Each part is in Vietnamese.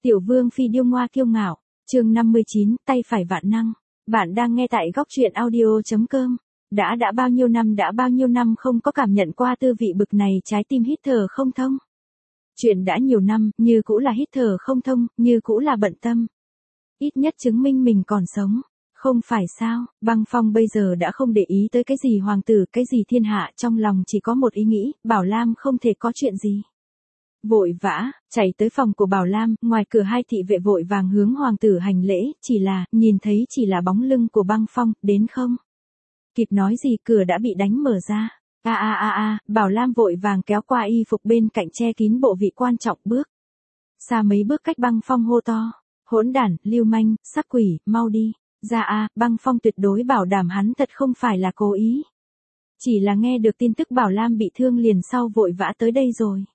Tiểu vương phi điêu ngoa kiêu ngạo, chương 59, tay phải vạn năng. Bạn đang nghe tại góc truyện audio.com. Đã bao nhiêu năm không có cảm nhận qua tư vị bực này, trái tim hít thở không thông. Chuyện đã nhiều năm, như cũ là hít thở không thông, như cũ là bận tâm. Ít nhất chứng minh mình còn sống. Không phải sao, Băng Phong bây giờ đã không để ý tới cái gì hoàng tử, cái gì thiên hạ, trong lòng chỉ có một ý nghĩ, Bảo Lam không thể có chuyện gì. Vội vã, chạy tới phòng của Bảo Lam, ngoài cửa hai thị vệ vội vàng hướng hoàng tử hành lễ, nhìn thấy chỉ là bóng lưng của Băng Phong, đến không kịp nói gì cửa đã bị đánh mở ra. Bảo Lam vội vàng kéo qua y phục bên cạnh che kín bộ vị quan trọng bước. Xa mấy bước cách Băng Phong hô to, hỗn đản, lưu manh, sắc quỷ, mau đi. Băng Phong tuyệt đối bảo đảm hắn thật không phải là cố ý. Chỉ là nghe được tin tức Bảo Lam bị thương liền sau vội vã tới đây rồi.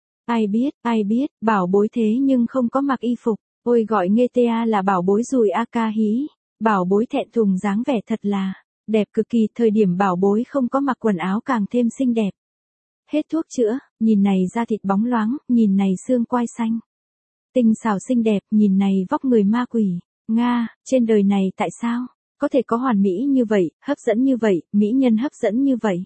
Ai biết, bảo bối thế nhưng không có mặc y phục, ôi gọi nghe ta là bảo bối rùi a ca hí, bảo bối thẹn thùng dáng vẻ thật là đẹp cực kỳ, thời điểm bảo bối không có mặc quần áo càng thêm xinh đẹp. Hết thuốc chữa, nhìn này da thịt bóng loáng, nhìn này xương quai xanh. Tinh xảo xinh đẹp, nhìn này vóc người ma quỷ, trên đời này tại sao có thể có hoàn mỹ như vậy, hấp dẫn như vậy, mỹ nhân hấp dẫn như vậy.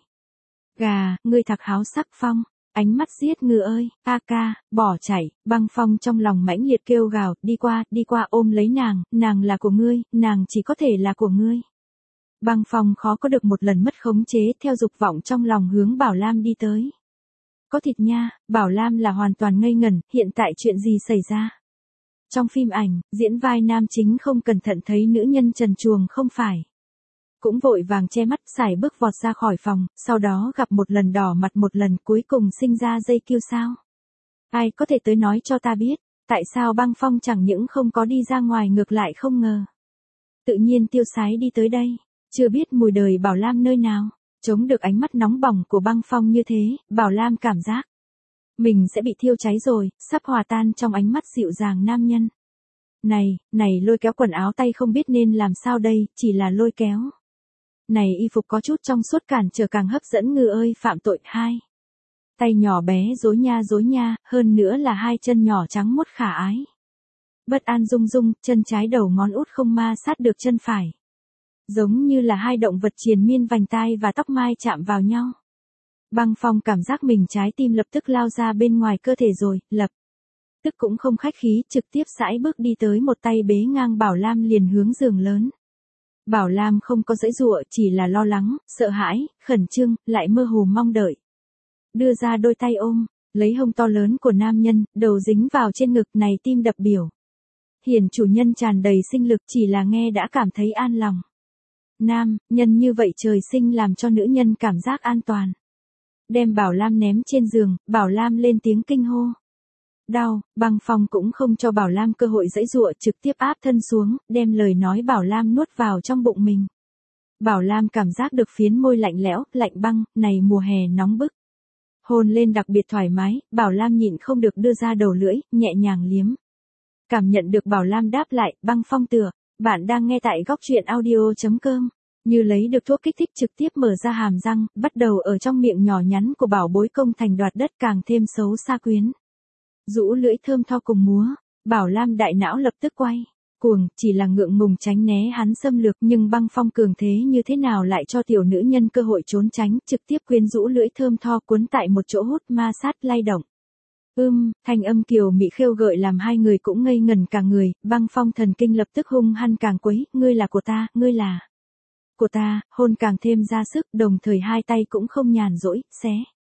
Ngươi thạc háo sắc Phong. Ánh mắt giết ngựa ơi, bỏ chạy, Băng Phong trong lòng mãnh liệt kêu gào, đi qua ôm lấy nàng là của ngươi, nàng chỉ có thể là của ngươi. Băng Phong khó có được một lần mất khống chế, theo dục vọng trong lòng hướng Bảo Lam đi tới. Có thịt nha, Bảo Lam là hoàn toàn ngây ngẩn, hiện tại chuyện gì xảy ra? Trong phim ảnh, diễn vai nam chính không cẩn thận thấy nữ nhân trần truồng không phải. Cũng vội vàng che mắt sải bước vọt ra khỏi phòng, sau đó gặp một lần đỏ mặt một lần cuối cùng sinh ra dây kiêu sao. Ai có thể tới nói cho ta biết, tại sao Băng Phong chẳng những không có đi ra ngoài ngược lại không ngờ. Tự nhiên tiêu sái đi tới đây, chưa biết mùi đời Bảo Lam nơi nào, chống được ánh mắt nóng bỏng của Băng Phong như thế, Bảo Lam cảm giác mình sẽ bị thiêu cháy rồi, sắp hòa tan trong ánh mắt dịu dàng nam nhân. Này lôi kéo quần áo tay không biết nên làm sao đây, chỉ là lôi kéo. Này y phục có chút trong suốt cản trở càng hấp dẫn ngư ơi phạm tội. Tay nhỏ bé rối nha, hơn nữa là hai chân nhỏ trắng muốt khả ái. Bất an rung, chân trái đầu ngón út không ma sát được chân phải. Giống như là hai động vật triền miên vành tai và tóc mai chạm vào nhau. Băng Phong cảm giác mình trái tim lập tức lao ra bên ngoài cơ thể rồi, lập tức cũng không khách khí, trực tiếp sải bước đi tới một tay bế ngang Bảo Lam liền hướng giường lớn. Bảo Lam không có giãy giụa, chỉ là lo lắng, sợ hãi, khẩn trương, lại mơ hồ mong đợi. Đưa ra đôi tay ôm, lấy hông to lớn của nam nhân, đầu dính vào trên ngực này tim đập biểu. Hiền chủ nhân tràn đầy sinh lực, chỉ là nghe đã cảm thấy an lòng. Nam nhân như vậy trời sinh làm cho nữ nhân cảm giác an toàn. Đem Bảo Lam ném trên giường, Bảo Lam lên tiếng kinh hô. Đau, Băng Phong cũng không cho Bảo Lam cơ hội giãy giụa, trực tiếp áp thân xuống, đem lời nói Bảo Lam nuốt vào trong bụng mình. Bảo Lam cảm giác được phiến môi lạnh lẽo, lạnh băng, này mùa hè nóng bức. Hôn lên đặc biệt thoải mái, Bảo Lam nhịn không được đưa ra đầu lưỡi, nhẹ nhàng liếm. Cảm nhận được Bảo Lam đáp lại, Băng Phong tựa, bạn đang nghe tại góc truyện audio.com. Như lấy được thuốc kích thích trực tiếp mở ra hàm răng, bắt đầu ở trong miệng nhỏ nhắn của bảo bối công thành đoạt đất càng thêm xấu xa quyến. Rũ lưỡi thơm tho cùng múa, Bảo Lam đại não lập tức quay cuồng, chỉ là ngượng ngùng tránh né hắn xâm lược, nhưng Băng Phong cường thế như thế nào lại cho tiểu nữ nhân cơ hội trốn tránh, trực tiếp quyến rũ lưỡi thơm tho cuốn tại một chỗ hút ma sát lay động. Thanh âm kiều mị khêu gợi làm hai người cũng ngây ngẩn cả người, Băng Phong thần kinh lập tức hung hăng càng quấy, ngươi là của ta, ngươi là của ta, hôn càng thêm ra sức, đồng thời hai tay cũng không nhàn rỗi, xé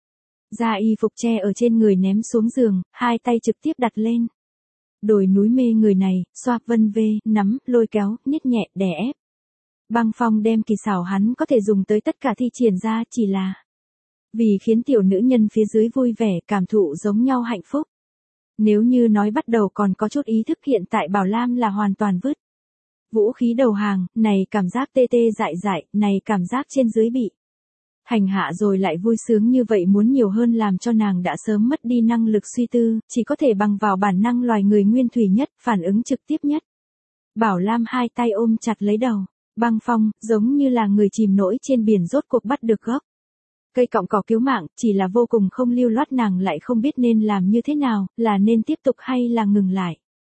ra y phục che ở trên người ném xuống giường, hai tay trực tiếp đặt lên. Đồi núi mê người này, xoa vân vê, nắm, lôi kéo, nhét nhẹ, đè ép. Băng Phong đem kỳ xảo hắn có thể dùng tới tất cả thi triển ra, chỉ là vì khiến tiểu nữ nhân phía dưới vui vẻ, cảm thụ giống nhau hạnh phúc. Nếu như nói bắt đầu còn có chút ý thức, hiện tại Bảo Lam là hoàn toàn vứt vũ khí đầu hàng, này cảm giác tê tê dại dại, này cảm giác trên dưới bị hành hạ rồi lại vui sướng như vậy muốn nhiều hơn làm cho nàng đã sớm mất đi năng lực suy tư, chỉ có thể bằng vào bản năng loài người nguyên thủy nhất, phản ứng trực tiếp nhất. Bảo Lam hai tay ôm chặt lấy đầu, Băng Phong, giống như là người chìm nổi trên biển rốt cuộc bắt được gốc cây cọng cỏ cứu mạng, chỉ là vô cùng không lưu loát, nàng lại không biết nên làm như thế nào, là nên tiếp tục hay là ngừng lại.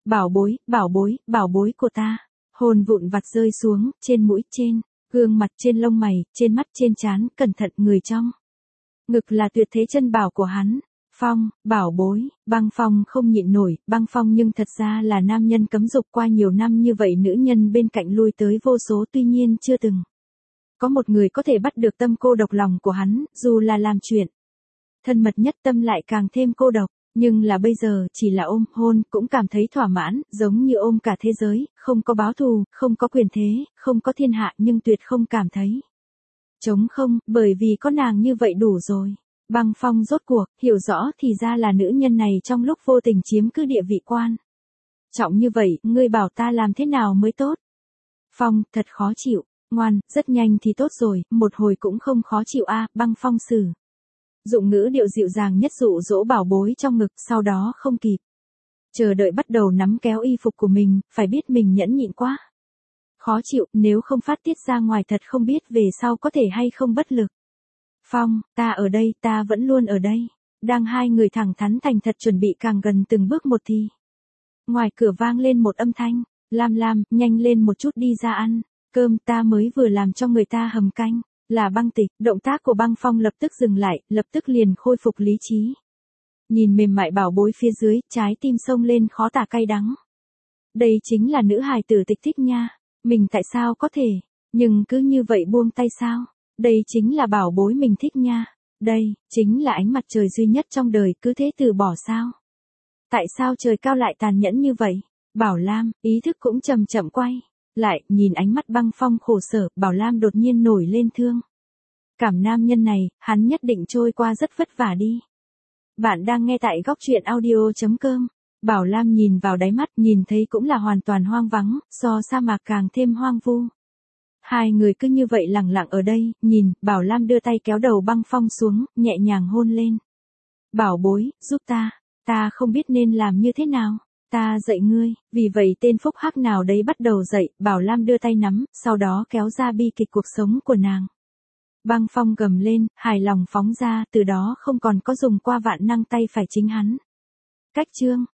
bảo bối của ta. Hôn vụn vặt rơi xuống, trên mũi, trên gương mặt, trên lông mày, trên mắt, trên trán, cẩn thận người trong. Ngực là tuyệt thế chân bảo của hắn. Phong, bảo bối, Băng Phong không nhịn nổi, Băng Phong nhưng thật ra là nam nhân cấm dục qua nhiều năm như vậy, nữ nhân bên cạnh lui tới vô số, tuy nhiên chưa từng có một người có thể bắt được tâm cô độc lòng của hắn, dù là làm chuyện thân mật nhất tâm lại càng thêm cô độc, nhưng là bây giờ chỉ là ôm, hôn, cũng cảm thấy thỏa mãn, giống như ôm cả thế giới, không có báo thù, không có quyền thế, không có thiên hạ, nhưng tuyệt không cảm thấy trống không, bởi vì có nàng như vậy đủ rồi. Băng Phong rốt cuộc, hiểu rõ thì ra là nữ nhân này trong lúc vô tình chiếm cứ địa vị quan trọng như vậy, ngươi bảo ta làm thế nào mới tốt? Phong, thật khó chịu, ngoan, rất nhanh thì tốt rồi, một hồi cũng không khó chịu a. Băng Phong sử dụng ngữ điệu dịu dàng nhất dụ dỗ bảo bối trong ngực, sau đó không kịp chờ đợi bắt đầu nắm kéo y phục của mình, phải biết mình nhẫn nhịn quá khó chịu, nếu không phát tiết ra ngoài thật không biết về sau có thể hay không bất lực. Phong, ta ở đây, ta vẫn luôn ở đây. Đang hai người thẳng thắn thành thật chuẩn bị càng gần từng bước một thì ngoài cửa vang lên một âm thanh, Lam Lam, nhanh lên một chút đi ra ăn cơm, ta mới vừa làm cho người ta hầm canh. Là Băng Tịch. Động tác của Băng Phong lập tức dừng lại, lập tức liền khôi phục lý trí. Nhìn mềm mại bảo bối phía dưới, trái tim xông lên khó tả cay đắng. Đây chính là nữ hài tử Tịch thích nha. Mình tại sao có thể, nhưng cứ như vậy buông tay sao? Đây chính là bảo bối mình thích nha. Đây, chính là ánh mặt trời duy nhất trong đời, cứ thế từ bỏ sao? Tại sao trời cao lại tàn nhẫn như vậy? Bảo Lam, ý thức cũng chậm chậm quay lại, nhìn ánh mắt Băng Phong khổ sở, Bảo Lam đột nhiên nổi lên thương cảm nam nhân này, hắn nhất định trôi qua rất vất vả đi. Bạn đang nghe tại góc truyện audio.com. Bảo Lam nhìn vào đáy mắt, nhìn thấy cũng là hoàn toàn hoang vắng, so sa mạc càng thêm hoang vu. Hai người cứ như vậy lặng lặng ở đây, nhìn, Bảo Lam đưa tay kéo đầu Băng Phong xuống, nhẹ nhàng hôn lên. Bảo bối, giúp ta không biết nên làm như thế nào, ta dạy ngươi, vì vậy tên phúc hắc nào đấy bắt đầu dạy, Bảo Lam đưa tay nắm, sau đó kéo ra bi kịch cuộc sống của nàng. Băng Phong gầm lên, hài lòng phóng ra, từ đó không còn có dùng qua vạn năng tay phải chính hắn. Cách chương